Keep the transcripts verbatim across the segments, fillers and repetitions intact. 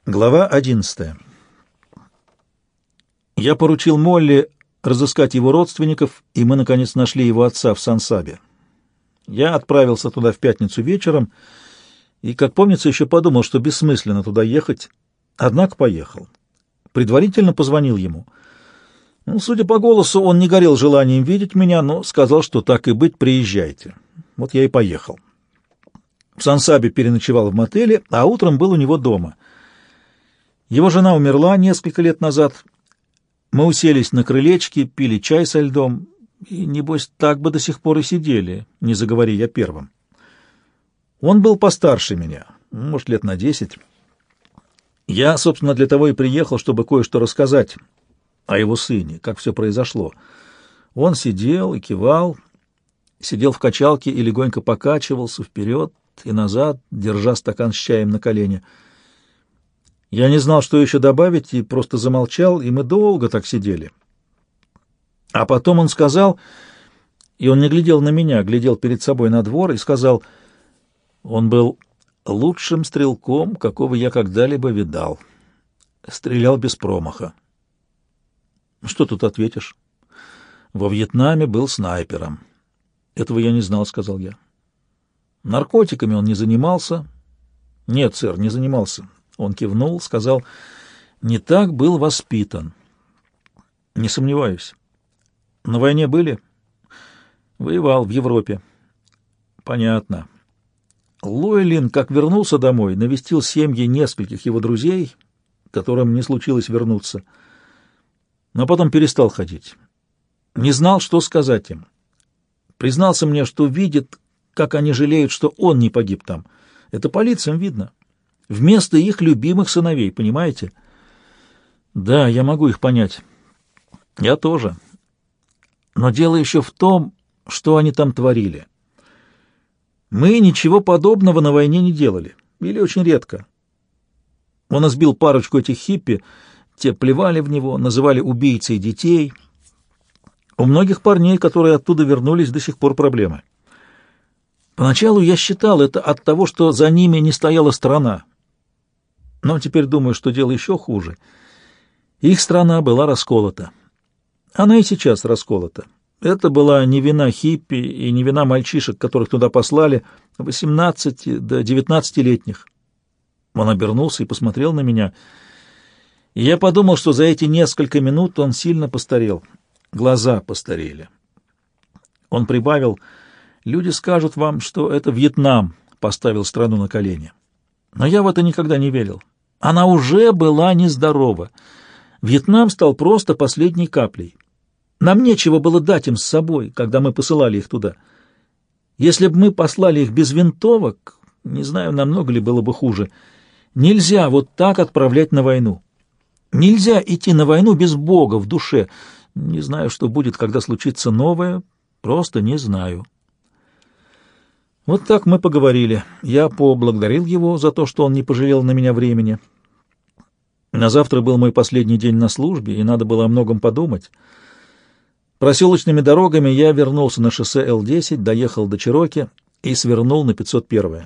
Глава одиннадцатая. Я поручил Молли разыскать его родственников, и мы, наконец, нашли его отца в Сан-Сабе. Я отправился туда в пятницу вечером, и, как помнится, еще подумал, что бессмысленно туда ехать, однако поехал. Предварительно позвонил ему. Ну, судя по голосу, он не горел желанием видеть меня, но сказал, что так и быть, приезжайте. Вот я и поехал. В Сан-Сабе переночевал в мотеле, а утром был у него дома. Его жена умерла несколько лет назад. Мы уселись на крылечке, пили чай со льдом, и, небось, так бы до сих пор и сидели, не заговори я первым. Он был постарше меня, может, лет на десять. Я, собственно, для того и приехал, чтобы кое-что рассказать о его сыне, как все произошло. Он сидел и кивал, сидел в качалке и легонько покачивался вперед и назад, держа стакан с чаем на колене. Я не знал, что еще добавить, и просто замолчал, и мы долго так сидели. А потом он сказал, и он не глядел на меня, глядел перед собой на двор, и сказал, он был лучшим стрелком, какого я когда-либо видал. Стрелял без промаха. Что тут ответишь? Во Вьетнаме был снайпером. Этого я не знал, сказал я. Наркотиками он не занимался? Нет, сэр, не занимался. Он кивнул, сказал, не так был воспитан. Не сомневаюсь. На войне были? Воевал в Европе. Понятно. Лойлин, как вернулся домой, навестил семьи нескольких его друзей, которым не случилось вернуться, но потом перестал ходить. Не знал, что сказать им. Признался мне, что видит, как они жалеют, что он не погиб там. Это по лицам видно. Вместо их любимых сыновей, понимаете? Да, я могу их понять. Я тоже. Но дело еще в том, что они там творили. Мы ничего подобного на войне не делали. Или очень редко. Он избил парочку этих хиппи, те плевали в него, называли убийцей детей. У многих парней, которые оттуда вернулись, до сих пор проблемы. Поначалу я считал это от того, что за ними не стояла страна. Но теперь думаю, что дело еще хуже. Их страна была расколота. Она и сейчас расколота. Это была не вина хиппи и не вина мальчишек, которых туда послали, восемнадцати до девятнадцатилетних. Он обернулся и посмотрел на меня. И я подумал, что за эти несколько минут он сильно постарел. Глаза постарели. Он прибавил, люди скажут вам, что это Вьетнам поставил страну на колени. Но я в это никогда не верил. Она уже была нездорова. Вьетнам стал просто последней каплей. Нам нечего было дать им с собой, когда мы посылали их туда. Если бы мы послали их без винтовок, не знаю, намного ли было бы хуже. Нельзя вот так отправлять на войну. Нельзя идти на войну без Бога в душе. Не знаю, что будет, когда случится новое, просто не знаю. Вот так мы поговорили. Я поблагодарил его за то, что он не пожалел на меня времени. На завтра был мой последний день на службе, и надо было о многом подумать. Проселочными дорогами я вернулся на шоссе Эл десять, доехал до Чироки и свернул на пятьсот первое.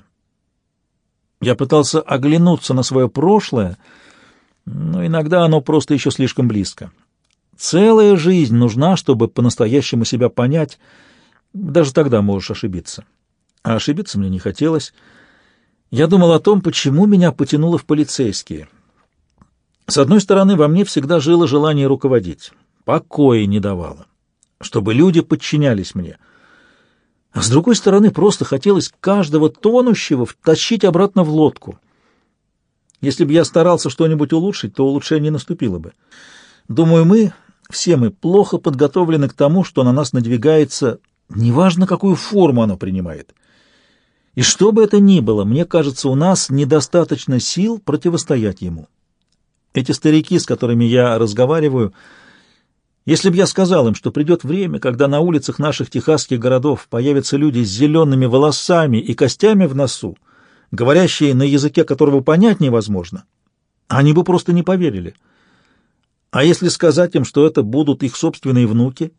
Я пытался оглянуться на свое прошлое, но иногда оно просто еще слишком близко. Целая жизнь нужна, чтобы по-настоящему себя понять. Даже тогда можешь ошибиться. А ошибиться мне не хотелось. Я думал о том, почему меня потянуло в полицейские. С одной стороны, во мне всегда жило желание руководить. Покоя не давало. Чтобы люди подчинялись мне. А с другой стороны, просто хотелось каждого тонущего втащить обратно в лодку. Если бы я старался что-нибудь улучшить, то улучшение наступило бы. Думаю, мы, все мы, плохо подготовлены к тому, что на нас надвигается, неважно, какую форму оно принимает. И что бы это ни было, мне кажется, у нас недостаточно сил противостоять ему. Эти старики, с которыми я разговариваю, если бы я сказал им, что придет время, когда на улицах наших техасских городов появятся люди с зелеными волосами и костями в носу, говорящие на языке, которого понять невозможно, они бы просто не поверили. А если сказать им, что это будут их собственные внуки?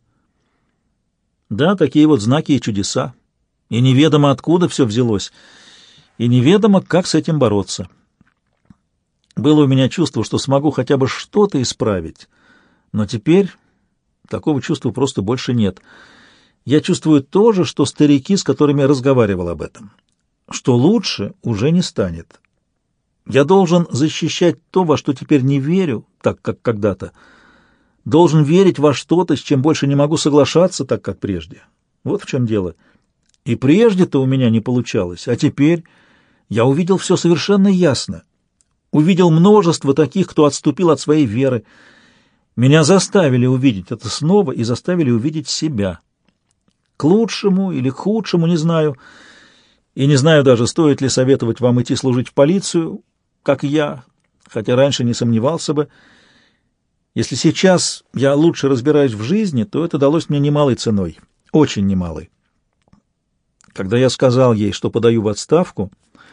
Да, такие вот знаки и чудеса. И неведомо, откуда все взялось, и неведомо, как с этим бороться. Было у меня чувство, что смогу хотя бы что-то исправить, но теперь такого чувства просто больше нет. Я чувствую то же, что старики, с которыми я разговаривал об этом, что лучше уже не станет. Я должен защищать то, во что теперь не верю, так как когда-то. Должен верить во что-то, с чем больше не могу соглашаться, так как прежде. Вот в чем дело. И прежде-то у меня не получалось, а теперь я увидел все совершенно ясно. Увидел множество таких, кто отступил от своей веры. Меня заставили увидеть это снова и заставили увидеть себя. К лучшему или к худшему, не знаю. И не знаю даже, стоит ли советовать вам идти служить в полицию, как я, хотя раньше не сомневался бы. Если сейчас я лучше разбираюсь в жизни, то это далось мне немалой ценой, очень немалой. Когда я сказал ей, что подаю в отставку,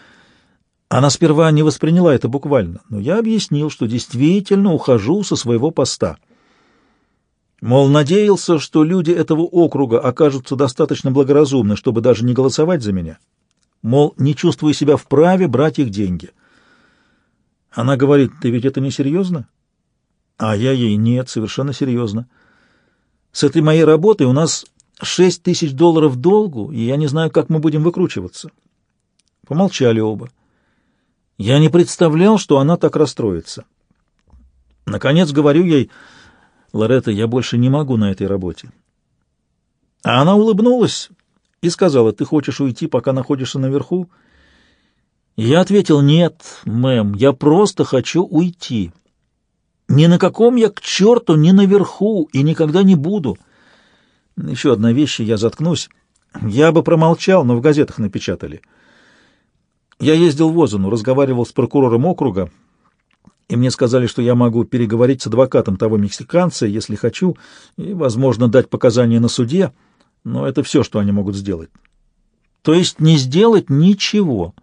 она сперва не восприняла это буквально, но я объяснил, что действительно ухожу со своего поста. Мол, надеялся, что люди этого округа окажутся достаточно благоразумны, чтобы даже не голосовать за меня. Мол, не чувствую себя вправе брать их деньги. Она говорит: «Ты ведь это не серьезно?» А я ей: «Нет, совершенно серьезно. С этой моей работой у нас шесть тысяч долларов долгу, и я не знаю, как мы будем выкручиваться». Помолчали оба. Я не представлял, что она так расстроится. Наконец говорю ей: «Лоретта, я больше не могу на этой работе». А она улыбнулась и сказала: «Ты хочешь уйти, пока находишься наверху?» И я ответил: «Нет, мэм, я просто хочу уйти. Ни на каком я к черту не наверху и никогда не буду». Еще одна вещь, и я заткнусь. Я бы промолчал, но в газетах напечатали. Я ездил в Озану, разговаривал с прокурором округа, и мне сказали, что я могу переговорить с адвокатом того мексиканца, если хочу, и, возможно, дать показания на суде, но это все, что они могут сделать. То есть не сделать ничего.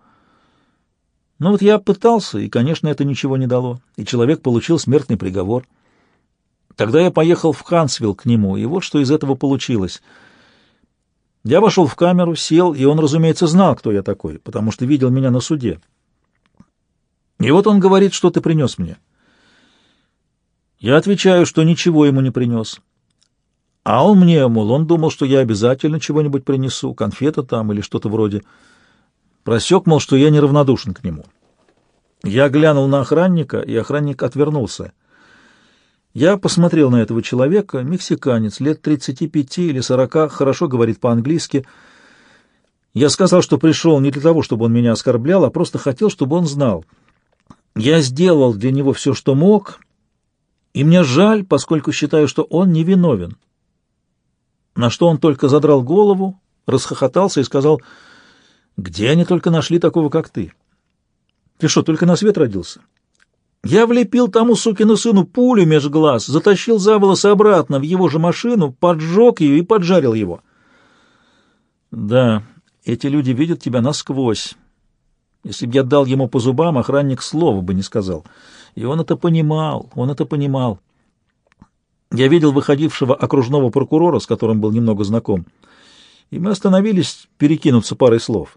Ну вот я пытался, и, конечно, это ничего не дало, и человек получил смертный приговор. Тогда я поехал в Хансвилл к нему, и вот что из этого получилось. Я вошел в камеру, сел, и он, разумеется, знал, кто я такой, потому что видел меня на суде. И вот он говорит: «Что ты принес мне?» Я отвечаю, что ничего ему не принес. А он мне, мол, он думал, что я обязательно чего-нибудь принесу, конфеты там или что-то вроде. Просек, мол, что я неравнодушен к нему. Я глянул на охранника, и охранник отвернулся. Я посмотрел на этого человека, мексиканец, лет тридцати пяти или сорока, хорошо говорит по-английски. Я сказал, что пришел не для того, чтобы он меня оскорблял, а просто хотел, чтобы он знал. Я сделал для него все, что мог, и мне жаль, поскольку считаю, что он невиновен. На что он только задрал голову, расхохотался и сказал: «Где они только нашли такого, как ты? Ты что, только на свет родился?» Я влепил тому сукину сыну пулю меж глаз, затащил за волосы обратно в его же машину, поджег ее и поджарил его. Да, эти люди видят тебя насквозь. Если б я дал ему по зубам, охранник слова бы не сказал. И он это понимал, он это понимал. Я видел выходившего окружного прокурора, с которым был немного знаком, и мы остановились перекинуться парой слов.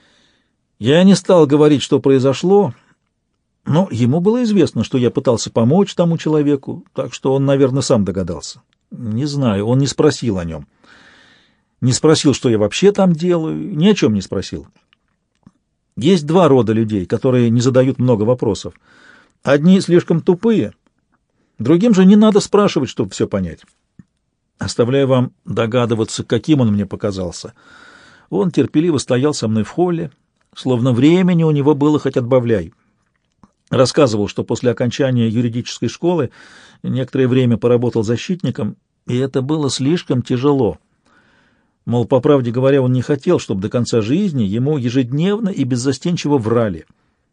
Я не стал говорить, что произошло, но ему было известно, что я пытался помочь тому человеку, так что он, наверное, сам догадался. Не знаю, он не спросил о нем. Не спросил, что я вообще там делаю, ни о чем не спросил. Есть два рода людей, которые не задают много вопросов. Одни слишком тупые, другим же не надо спрашивать, чтобы все понять. Оставляю вам догадываться, каким он мне показался. Он терпеливо стоял со мной в холле, словно времени у него было хоть отбавляй. Рассказывал, что после окончания юридической школы некоторое время поработал защитником, и это было слишком тяжело. Мол, по правде говоря, он не хотел, чтобы до конца жизни ему ежедневно и беззастенчиво врали.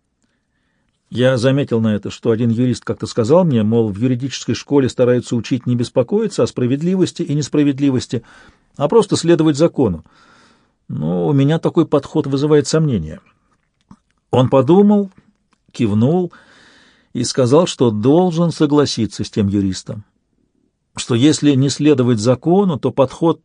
Я заметил на это, что один юрист как-то сказал мне, мол, в юридической школе стараются учить не беспокоиться о справедливости и несправедливости, а просто следовать закону. Но у меня такой подход вызывает сомнения. Он подумал, кивнул и сказал, что должен согласиться с тем юристом, что если не следовать закону, то подход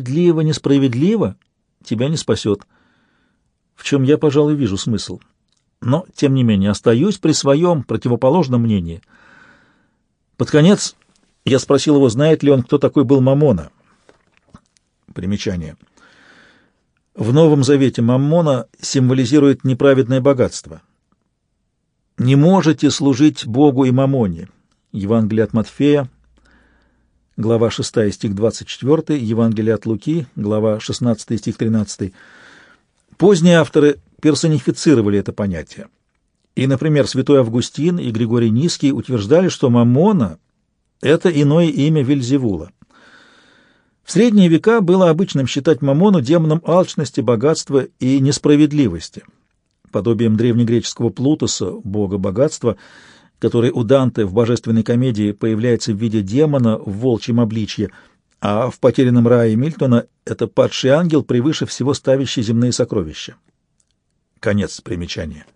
«справедливо-несправедливо» тебя не спасет. В чем я, пожалуй, вижу смысл. но, тем не менее, остаюсь при своем противоположном мнении. Под конец я спросил его, знает ли он, кто такой был Маммона. Примечание. В Новом Завете Маммона символизирует неправедное богатство. «Не можете служить Богу и Маммоне». Евангелие от Матфея, глава шестая, стих двадцать четыре, Евангелие от Луки, глава шестнадцатая, стих тринадцатый. Поздние авторы персонифицировали это понятие. И, например, святой Августин и Григорий Низкий утверждали, что Маммона — это иное имя Вельзевула. В средние века было обычным считать Маммону демоном алчности, богатства и несправедливости, подобием древнегреческого Плутоса, бога богатства, который у Данте в «Божественной комедии» появляется в виде демона в волчьем обличье, а в «Потерянном рае» Мильтона это падший ангел, превыше всего ставящий земные сокровища. Конец примечания.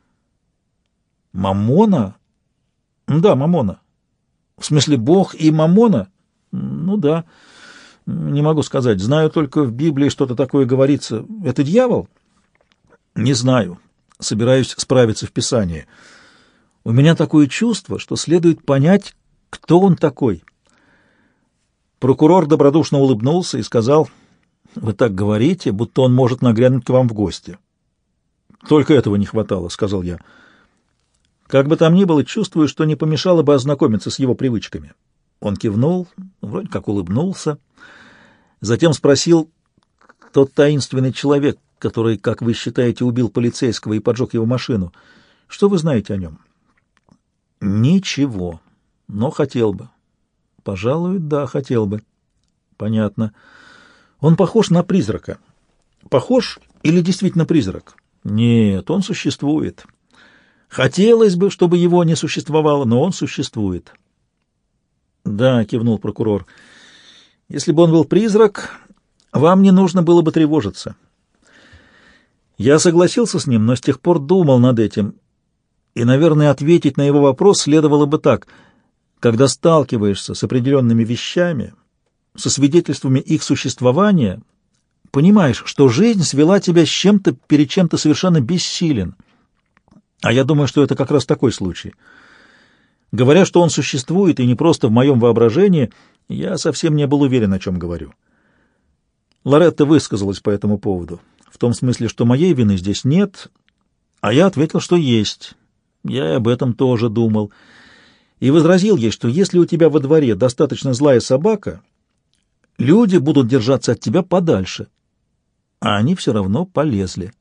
Маммона? Да, Маммона. В смысле, Бог и Маммона? Ну да. Не могу сказать. Знаю только, в Библии что-то такое говорится. Это дьявол? Не знаю. Собираюсь справиться в Писании. У меня такое чувство, что следует понять, кто он такой. Прокурор добродушно улыбнулся и сказал: «Вы так говорите, будто он может нагрянуть к вам в гости». «Только этого не хватало», — сказал я. «Как бы там ни было, чувствую, что не помешало бы ознакомиться с его привычками». Он кивнул, вроде как улыбнулся, затем спросил: «Тот таинственный человек, который, как вы считаете, убил полицейского и поджег его машину, что вы знаете о нем?» «Ничего, но хотел бы». «Пожалуй, да, хотел бы». «Понятно. Он похож на призрака». «Похож или действительно призрак?» «Нет, он существует. Хотелось бы, чтобы его не существовало, но он существует». «Да», — кивнул прокурор, — «если бы он был призрак, вам не нужно было бы тревожиться». Я согласился с ним, но с тех пор думал над этим, и, наверное, ответить на его вопрос следовало бы так: когда сталкиваешься с определенными вещами, со свидетельствами их существования, понимаешь, что жизнь свела тебя с чем-то, перед чем ты совершенно бессилен. А я думаю, что это как раз такой случай. Говоря, что он существует, и не просто в моем воображении, я совсем не был уверен, о чем говорю. Лоретта высказалась по этому поводу, в том смысле, что моей вины здесь нет, а я ответил, что есть. Я и об этом тоже думал. И возразил ей, что если у тебя во дворе достаточно злая собака, люди будут держаться от тебя подальше. А они все равно полезли.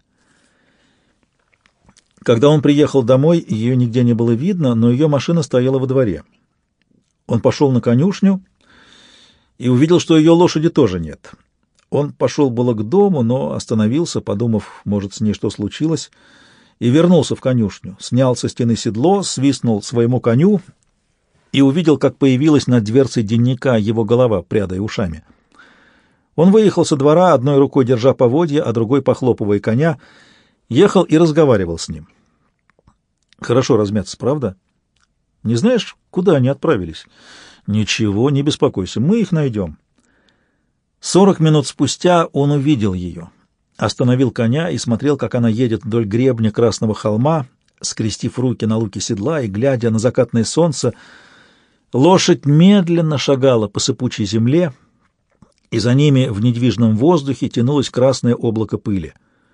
Когда он приехал домой, ее нигде не было видно, но ее машина стояла во дворе. Он пошел на конюшню и увидел, что ее лошади тоже нет. Он пошел было к дому, но остановился, подумав, может, с ней что случилось, и вернулся в конюшню, снял со стены седло, свистнул своему коню и увидел, как появилась над дверцей денника его голова, прядая ушами. Он выехал со двора, одной рукой держа поводья, а другой похлопывая коня, ехал и разговаривал с ним. «Хорошо размяться, правда? Не знаешь, куда они отправились?» «Ничего, не беспокойся, мы их найдем». Сорок минут спустя он увидел ее, остановил коня и смотрел, как она едет вдоль гребня Красного холма, скрестив руки на луке седла и глядя на закатное солнце. Лошадь медленно шагала по сыпучей земле, и за ними в недвижном воздухе тянулось красное облако пыли.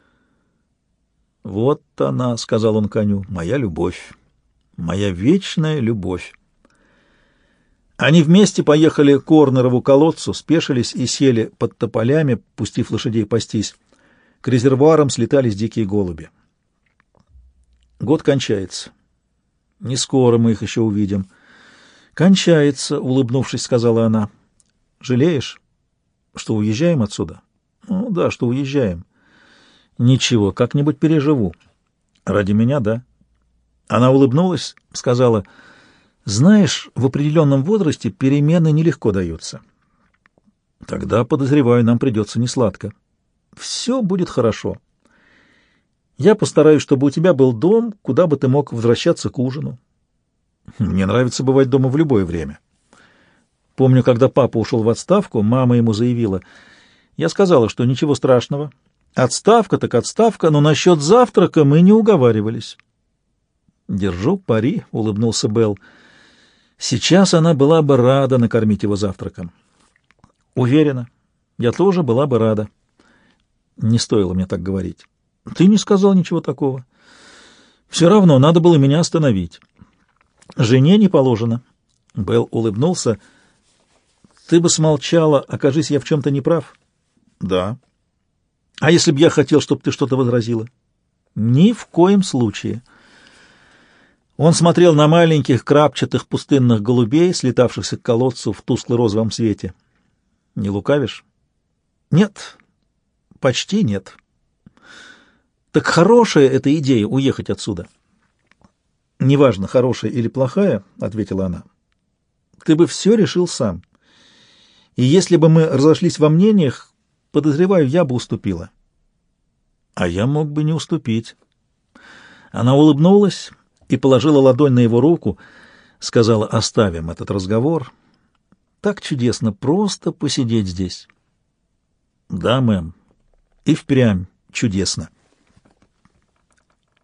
«Вот она», — сказал он коню, — «моя любовь, моя вечная любовь». Они вместе поехали к Орнерову колодцу, спешились и сели под тополями, пустив лошадей пастись. К резервуарам слетались дикие голуби. Год кончается. Не скоро мы их еще увидим. «Кончается», — улыбнувшись, сказала она. «Жалеешь, что уезжаем отсюда?» «Ну да, что уезжаем». «Ничего, как-нибудь переживу». «Ради меня, да?» Она улыбнулась, сказала: «Знаешь, в определенном возрасте перемены нелегко даются». «Тогда, подозреваю, нам придется несладко». «Все будет хорошо. Я постараюсь, чтобы у тебя был дом, куда бы ты мог возвращаться к ужину». «Мне нравится бывать дома в любое время». Помню, когда папа ушел в отставку, мама ему заявила. Я сказала, что ничего страшного. Отставка так отставка, но насчет завтрака мы не уговаривались. «Держу пари», — улыбнулся Белл. «Сейчас она была бы рада накормить его завтраком». «Уверена, я тоже была бы рада». «Не стоило мне так говорить». «Ты не сказал ничего такого». «Все равно надо было меня остановить». «Жене не положено». Белл улыбнулся. «Ты бы смолчала, окажись я в чем-то неправ». «Да». «А если б я хотел, чтобы ты что-то возразила?» «Ни в коем случае». Он смотрел на маленьких крапчатых пустынных голубей, слетавшихся к колодцу в тускло-розовом свете. «Не лукавишь?» «Нет, почти нет». «Так хорошая эта идея — уехать отсюда». «Неважно, хорошая или плохая», — ответила она. «Ты бы все решил сам. И если бы мы разошлись во мнениях, подозреваю, я бы уступила». «А я мог бы не уступить». Она улыбнулась и положила ладонь на его руку, сказала: «Оставим этот разговор. Так чудесно просто посидеть здесь». «Да, мэм, и впрямь чудесно».